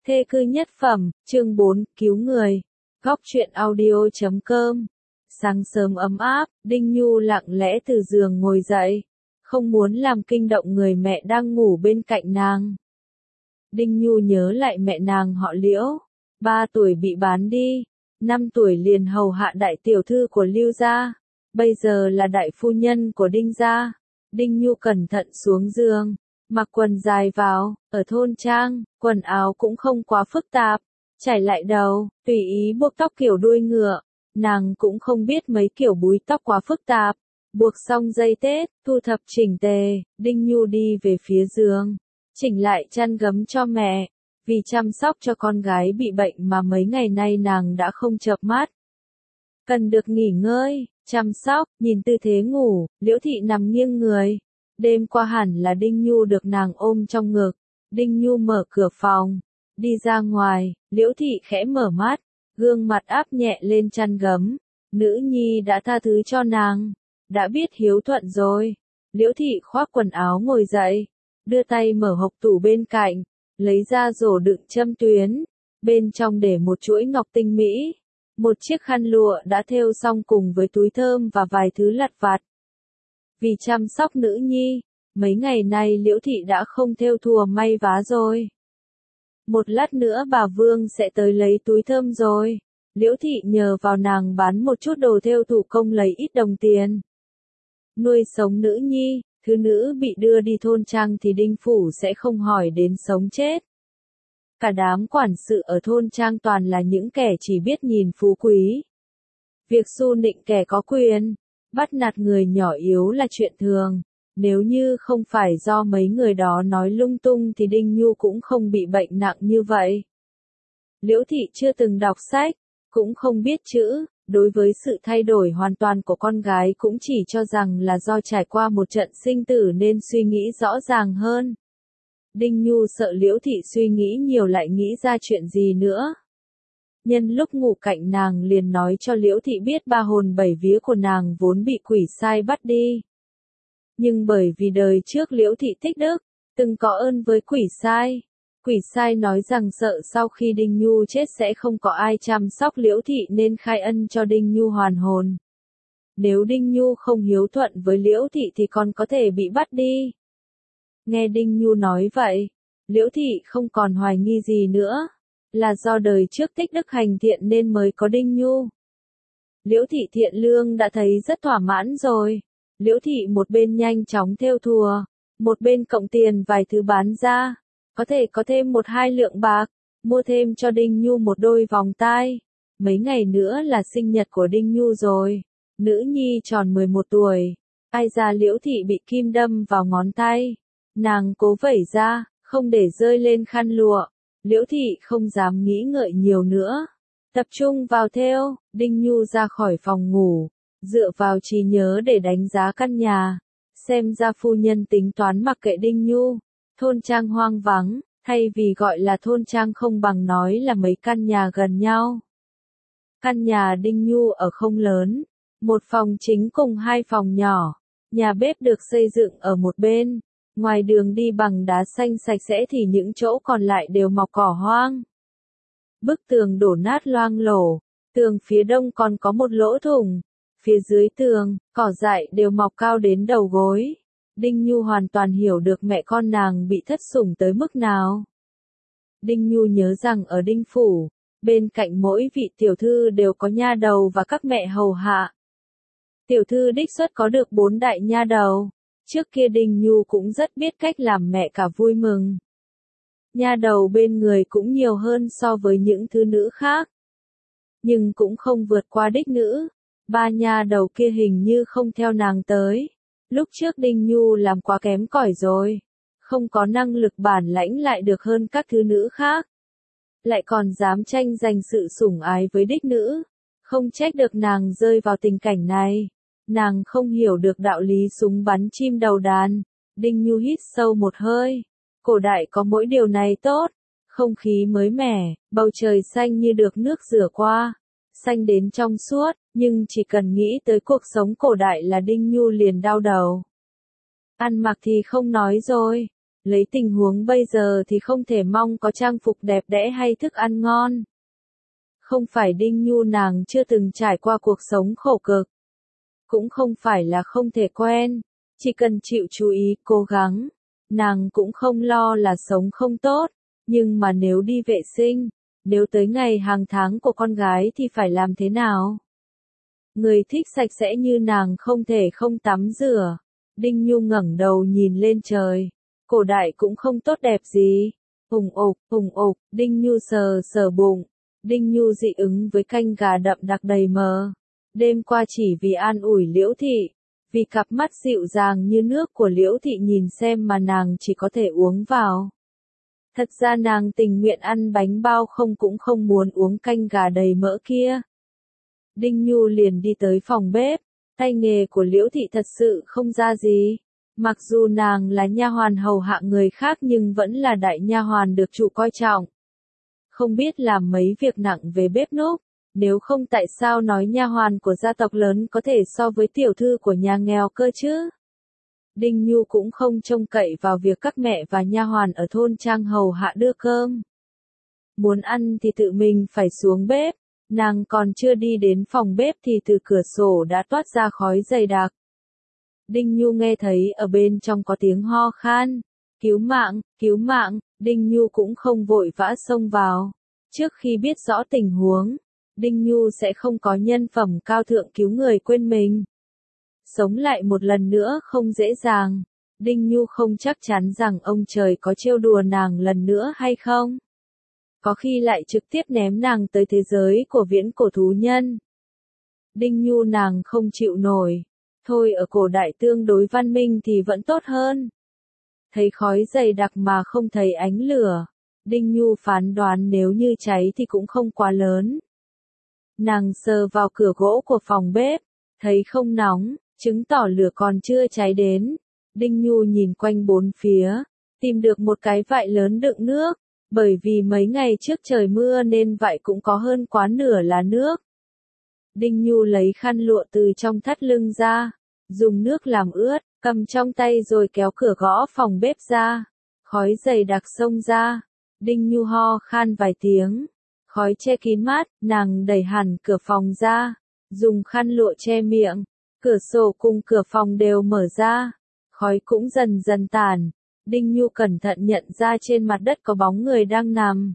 Thê cư nhất phẩm, chương 4, cứu người. Góc truyện audio.com. Sáng sớm ấm áp, Đinh Nhu lặng lẽ từ giường ngồi dậy, không muốn làm kinh động người mẹ đang ngủ bên cạnh nàng. Đinh Nhu nhớ lại mẹ nàng họ Liễu, 3 tuổi bị bán đi, 5 tuổi liền hầu hạ đại tiểu thư của Lưu gia, bây giờ là đại phu nhân của Đinh gia. Đinh Nhu cẩn thận xuống giường, mặc quần dài vào, ở thôn trang, quần áo cũng không quá phức tạp, chải lại đầu, tùy ý buộc tóc kiểu đuôi ngựa, nàng cũng không biết mấy kiểu búi tóc quá phức tạp, buộc xong dây tết, thu thập chỉnh tề, Đinh Nhu đi về phía giường, chỉnh lại chăn gấm cho mẹ, vì chăm sóc cho con gái bị bệnh mà mấy ngày nay nàng đã không chợp mắt. Cần được nghỉ ngơi, chăm sóc, nhìn tư thế ngủ, Liễu Thị nằm nghiêng người. Đêm qua hẳn là Đinh Nhu được nàng ôm trong ngực. Đinh Nhu mở cửa phòng, đi ra ngoài, Liễu Thị khẽ mở mắt, gương mặt áp nhẹ lên chăn gấm. Nữ nhi đã tha thứ cho nàng, đã biết hiếu thuận rồi. Liễu Thị khoác quần áo ngồi dậy, đưa tay mở hộc tủ bên cạnh, lấy ra rổ đựng châm tuyến, bên trong để một chuỗi ngọc tinh mỹ. Một chiếc khăn lụa đã thêu xong cùng với túi thơm và vài thứ lặt vặt. Vì chăm sóc nữ nhi, mấy ngày nay Liễu Thị đã không thêu thùa may vá rồi. Một lát nữa bà Vương sẽ tới lấy túi thơm rồi. Liễu Thị nhờ vào nàng bán một chút đồ thêu thủ công lấy ít đồng tiền. Nuôi sống nữ nhi, thứ nữ bị đưa đi thôn trang thì Đinh Phủ sẽ không hỏi đến sống chết. Cả đám quản sự ở thôn trang toàn là những kẻ chỉ biết nhìn phú quý. Việc xu nịnh kẻ có quyền, bắt nạt người nhỏ yếu là chuyện thường. Nếu như không phải do mấy người đó nói lung tung thì Đinh Nhu cũng không bị bệnh nặng như vậy. Liễu Thị chưa từng đọc sách, cũng không biết chữ, đối với sự thay đổi hoàn toàn của con gái cũng chỉ cho rằng là do trải qua một trận sinh tử nên suy nghĩ rõ ràng hơn. Đinh Nhu sợ Liễu Thị suy nghĩ nhiều lại nghĩ ra chuyện gì nữa. Nhân lúc ngủ cạnh nàng liền nói cho Liễu Thị biết 3 hồn 7 vía của nàng vốn bị quỷ sai bắt đi. Nhưng bởi vì đời trước Liễu Thị tích đức, từng có ơn với quỷ sai nói rằng sợ sau khi Đinh Nhu chết sẽ không có ai chăm sóc Liễu Thị nên khai ân cho Đinh Nhu hoàn hồn. Nếu Đinh Nhu không hiếu thuận với Liễu Thị thì còn có thể bị bắt đi. Nghe Đinh Nhu nói vậy, Liễu Thị không còn hoài nghi gì nữa, là do đời trước tích đức hành thiện nên mới có Đinh Nhu. Liễu Thị thiện lương đã thấy rất thỏa mãn rồi. Liễu Thị một bên nhanh chóng thêu thùa, một bên cộng tiền vài thứ bán ra, có thể có thêm 1-2 lượng bạc, mua thêm cho Đinh Nhu một đôi vòng tai. Mấy ngày nữa là sinh nhật của Đinh Nhu rồi, nữ nhi tròn 11 tuổi, ai ra Liễu Thị bị kim đâm vào ngón tay. Nàng cố vẩy ra, không để rơi lên khăn lụa. Liễu Thị không dám nghĩ ngợi nhiều nữa. Tập trung vào thêu, Đinh Nhu ra khỏi phòng ngủ, dựa vào trí nhớ để đánh giá căn nhà. Xem ra phu nhân tính toán mặc kệ Đinh Nhu. Thôn trang hoang vắng, thay vì gọi là thôn trang không bằng nói là mấy căn nhà gần nhau. Căn nhà Đinh Nhu ở không lớn, một phòng chính cùng 2 phòng nhỏ. Nhà bếp được xây dựng ở một bên. Ngoài đường đi bằng đá xanh sạch sẽ thì những chỗ còn lại đều mọc cỏ hoang. Bức tường đổ nát loang lổ, tường phía đông còn có một lỗ thủng. Phía dưới tường, cỏ dại đều mọc cao đến đầu gối. Đinh Nhu hoàn toàn hiểu được mẹ con nàng bị thất sủng tới mức nào. Đinh Nhu nhớ rằng ở Đinh Phủ, bên cạnh mỗi vị tiểu thư đều có nha đầu và các mẹ hầu hạ. Tiểu thư đích xuất có được 4 đại nha đầu. Trước kia Đinh Nhu cũng rất biết cách làm mẹ cả vui mừng. Nha đầu bên người cũng nhiều hơn so với những thứ nữ khác. Nhưng cũng không vượt qua đích nữ. 3 nha đầu kia hình như không theo nàng tới. Lúc trước Đinh Nhu làm quá kém cỏi rồi. Không có năng lực bản lãnh lại được hơn các thứ nữ khác. Lại còn dám tranh giành sự sủng ái với đích nữ. Không trách được nàng rơi vào tình cảnh này. Nàng không hiểu được đạo lý súng bắn chim đầu đàn. Đinh Nhu hít sâu một hơi. Cổ đại có mỗi điều này tốt. Không khí mới mẻ, bầu trời xanh như được nước rửa qua. Xanh đến trong suốt, nhưng chỉ cần nghĩ tới cuộc sống cổ đại là Đinh Nhu liền đau đầu. Ăn mặc thì không nói rồi. Lấy tình huống bây giờ thì không thể mong có trang phục đẹp đẽ hay thức ăn ngon. Không phải Đinh Nhu nàng chưa từng trải qua cuộc sống khổ cực. Cũng không phải là không thể quen, chỉ cần chịu chú ý, cố gắng. Nàng cũng không lo là sống không tốt, nhưng mà nếu đi vệ sinh, nếu tới ngày hàng tháng của con gái thì phải làm thế nào? Người thích sạch sẽ như nàng không thể không tắm rửa. Đinh Nhu ngẩng đầu nhìn lên trời. Cổ đại cũng không tốt đẹp gì. Hùng ục, Đinh Nhu sờ sờ bụng. Đinh Nhu dị ứng với canh gà đậm đặc đầy mỡ. Đêm qua chỉ vì an ủi Liễu Thị, vì cặp mắt dịu dàng như nước của Liễu Thị nhìn xem mà nàng chỉ có thể uống vào. Thật ra nàng tình nguyện ăn bánh bao không cũng không muốn uống canh gà đầy mỡ kia. Đinh Nhu liền đi tới phòng bếp, tay nghề của Liễu Thị thật sự không ra gì. Mặc dù nàng là nha hoàn hầu hạ người khác nhưng vẫn là đại nha hoàn được chủ coi trọng. Không biết làm mấy việc nặng về bếp núc, nếu không tại sao nói nha hoàn của gia tộc lớn có thể so với tiểu thư của nhà nghèo cơ chứ? Đinh Nhu cũng không trông cậy vào việc các mẹ và nha hoàn ở thôn trang hầu hạ đưa cơm. Muốn ăn thì tự mình phải xuống bếp, nàng còn chưa đi đến phòng bếp thì từ cửa sổ đã toát ra khói dày đặc. Đinh Nhu nghe thấy ở bên trong có tiếng ho khan, cứu mạng, Đinh Nhu cũng không vội vã xông vào. Trước khi biết rõ tình huống, Đinh Nhu sẽ không có nhân phẩm cao thượng cứu người quên mình. Sống lại một lần nữa không dễ dàng, Đinh Nhu không chắc chắn rằng ông trời có trêu đùa nàng lần nữa hay không. Có khi lại trực tiếp ném nàng tới thế giới của viễn cổ thú nhân. Đinh Nhu nàng không chịu nổi. Thôi ở cổ đại tương đối văn minh thì vẫn tốt hơn. Thấy khói dày đặc mà không thấy ánh lửa. Đinh Nhu phán đoán nếu như cháy thì cũng không quá lớn. Nàng sờ vào cửa gỗ của phòng bếp, thấy không nóng, chứng tỏ lửa còn chưa cháy đến. Đinh Nhu nhìn quanh bốn phía, tìm được một cái vại lớn đựng nước, bởi vì mấy ngày trước trời mưa nên vại cũng có hơn quá nửa là nước. Đinh Nhu lấy khăn lụa từ trong thắt lưng ra, dùng nước làm ướt, cầm trong tay rồi kéo cửa gõ phòng bếp ra. Khói dày đặc xông ra, Đinh Nhu ho khan vài tiếng. Khói che kín mắt, nàng đẩy hẳn cửa phòng ra, dùng khăn lụa che miệng. Cửa sổ cùng cửa phòng đều mở ra, khói cũng dần dần tàn. Đinh Nhu cẩn thận nhận ra trên mặt đất có bóng người đang nằm.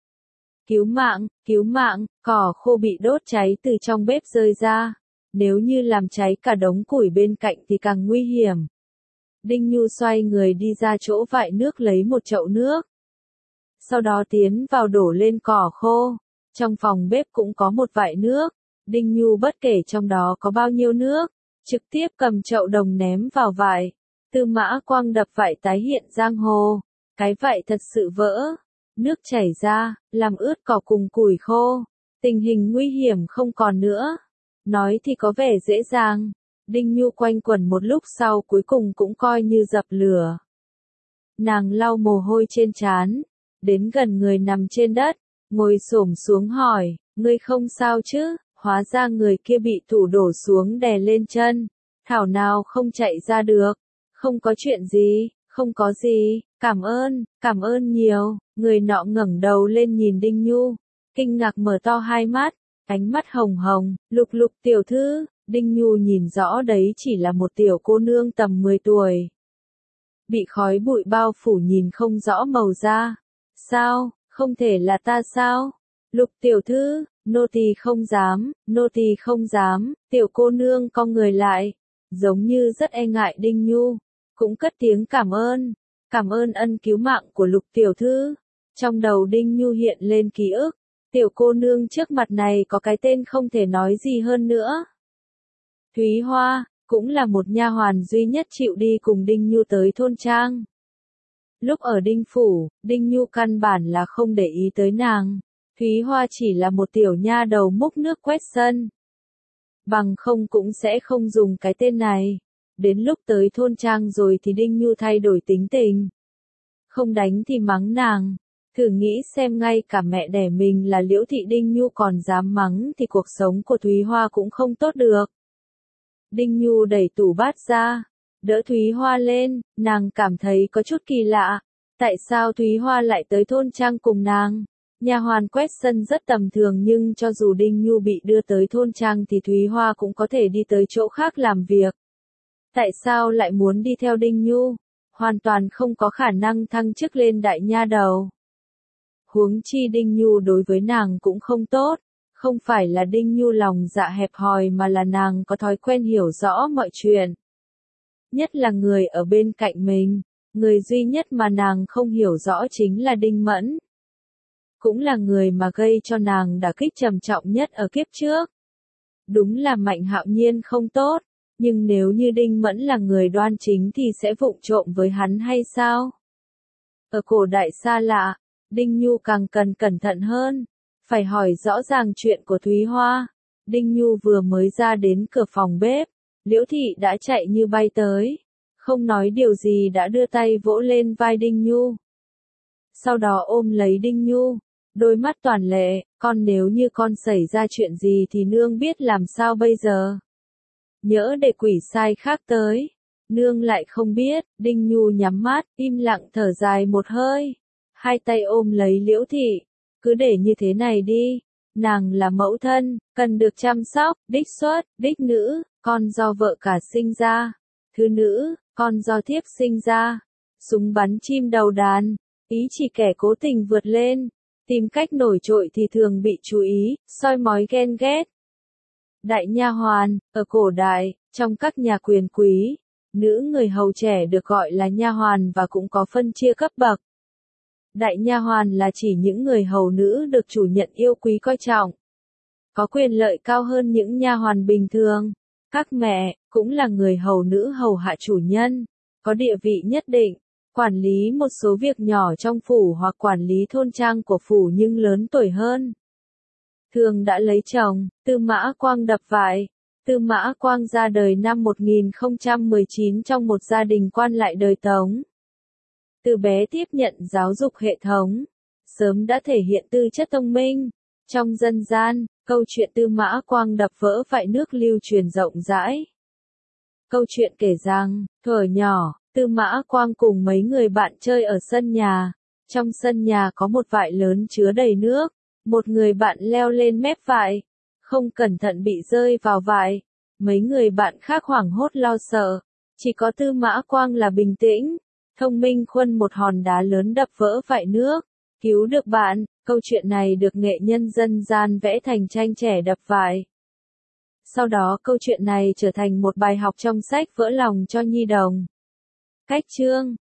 Cứu mạng, cỏ khô bị đốt cháy từ trong bếp rơi ra. Nếu như làm cháy cả đống củi bên cạnh thì càng nguy hiểm. Đinh Nhu xoay người đi ra chỗ vại nước lấy một chậu nước. Sau đó tiến vào đổ lên cỏ khô. Trong phòng bếp cũng có một vại nước. Đinh Nhu bất kể trong đó có bao nhiêu nước, trực tiếp cầm chậu đồng ném vào vại. Tư Mã Quang đập vại tái hiện giang hồ. Cái vại thật sự vỡ. Nước chảy ra, làm ướt cỏ cùng củi khô. Tình hình nguy hiểm không còn nữa. Nói thì có vẻ dễ dàng. Đinh Nhu quanh quẩn một lúc sau cuối cùng cũng coi như dập lửa. Nàng lau mồ hôi trên trán, đến gần người nằm trên đất, ngồi xổm xuống hỏi, ngươi không sao chứ? Hóa ra người kia bị tủ đổ xuống đè lên chân, thảo nào không chạy ra được. Không có chuyện gì, không có gì, cảm ơn nhiều. Người nọ ngẩng đầu lên nhìn Đinh Nhu, kinh ngạc mở to hai mắt, ánh mắt hồng hồng, Lục tiểu thư. Đinh Nhu nhìn rõ đấy chỉ là một tiểu cô nương tầm 10 tuổi. Bị khói bụi bao phủ nhìn không rõ màu da. Sao, không thể là ta sao? Lục tiểu thư, nô tỳ không dám, tiểu cô nương cong người lại, giống như rất e ngại Đinh Nhu, cũng cất tiếng cảm ơn ân cứu mạng của Lục tiểu thư. Trong đầu Đinh Nhu hiện lên ký ức, tiểu cô nương trước mặt này có cái tên không thể nói gì hơn nữa. Thúy Hoa, cũng là một nha hoàn duy nhất chịu đi cùng Đinh Nhu tới thôn trang. Lúc ở Đinh Phủ, Đinh Nhu căn bản là không để ý tới nàng. Thúy Hoa chỉ là một tiểu nha đầu múc nước quét sân. Bằng không cũng sẽ không dùng cái tên này. Đến lúc tới thôn trang rồi thì Đinh Nhu thay đổi tính tình. Không đánh thì mắng nàng. Thử nghĩ xem ngay cả mẹ đẻ mình là Liễu Thị Đinh Nhu còn dám mắng thì cuộc sống của Thúy Hoa cũng không tốt được. Đinh Nhu đẩy tủ bát ra, đỡ Thúy Hoa lên, nàng cảm thấy có chút kỳ lạ, Tại sao Thúy Hoa lại tới thôn trang cùng nàng? Nha hoàn quét sân rất tầm thường nhưng cho dù Đinh Nhu bị đưa tới thôn trang thì Thúy Hoa cũng có thể đi tới chỗ khác làm việc. Tại sao lại muốn đi theo Đinh Nhu? Hoàn toàn không có khả năng thăng chức lên đại nha đầu. Huống chi Đinh Nhu đối với nàng cũng không tốt, không phải là Đinh Nhu lòng dạ hẹp hòi mà là nàng có thói quen hiểu rõ mọi chuyện. Nhất là người ở bên cạnh mình, người duy nhất mà nàng không hiểu rõ chính là Đinh Mẫn. Cũng là người mà gây cho nàng đả kích trầm trọng nhất ở kiếp trước. Đúng là Mạnh Hạo Nhiên không tốt, nhưng nếu như Đinh Mẫn là người đoan chính thì sẽ vụng trộm với hắn hay sao? Ở cổ đại xa lạ, Đinh Nhu càng cần cẩn thận hơn, phải hỏi rõ ràng chuyện của Thúy Hoa. Đinh Nhu vừa mới ra đến cửa phòng bếp, Liễu Thị đã chạy như bay tới, không nói điều gì đã đưa tay vỗ lên vai Đinh Nhu. Sau đó ôm lấy Đinh Nhu, đôi mắt toản lệ, con nếu như con xảy ra chuyện gì thì nương biết làm sao bây giờ. Nhỡ để quỷ sai khác tới, nương lại không biết. Đinh Nhu nhắm mắt, im lặng thở dài một hơi, hai tay ôm lấy Liễu Thị, cứ để như thế này đi, nàng là mẫu thân, cần được chăm sóc, đích xuất, đích nữ, con do vợ cả sinh ra, thứ nữ, con do thiếp sinh ra. Súng bắn chim đầu đàn, ý chỉ kẻ cố tình vượt lên, tìm cách nổi trội thì thường bị chú ý, soi mói ghen ghét. Đại nha hoàn, ở cổ đại, trong các nhà quyền quý, nữ người hầu trẻ được gọi là nha hoàn và cũng có phân chia cấp bậc. Đại nha hoàn là chỉ những người hầu nữ được chủ nhận yêu quý coi trọng, có quyền lợi cao hơn những nha hoàn bình thường. Các mẹ cũng là người hầu nữ hầu hạ chủ nhân, có địa vị nhất định, quản lý một số việc nhỏ trong phủ hoặc quản lý thôn trang của phủ nhưng lớn tuổi hơn. Thường đã lấy chồng. Tư Mã Quang đập vại. Tư Mã Quang ra đời năm 1019 trong một gia đình quan lại đời Tống. Từ bé tiếp nhận giáo dục hệ thống, sớm đã thể hiện tư chất thông minh. Trong dân gian, câu chuyện Tư Mã Quang đập vỡ vại nước lưu truyền rộng rãi. Câu chuyện kể rằng, thuở nhỏ, Tư Mã Quang cùng mấy người bạn chơi ở sân nhà. Trong sân nhà có một vại lớn chứa đầy nước. Một người bạn leo lên mép vại, không cẩn thận bị rơi vào vại. Mấy người bạn khác hoảng hốt lo sợ. Chỉ có Tư Mã Quang là bình tĩnh, thông minh khuân một hòn đá lớn đập vỡ vại nước, cứu được bạn. Câu chuyện này được nghệ nhân dân gian vẽ thành tranh trẻ đập vại. Sau đó câu chuyện này trở thành một bài học trong sách Vỡ lòng cho nhi đồng. Cách chương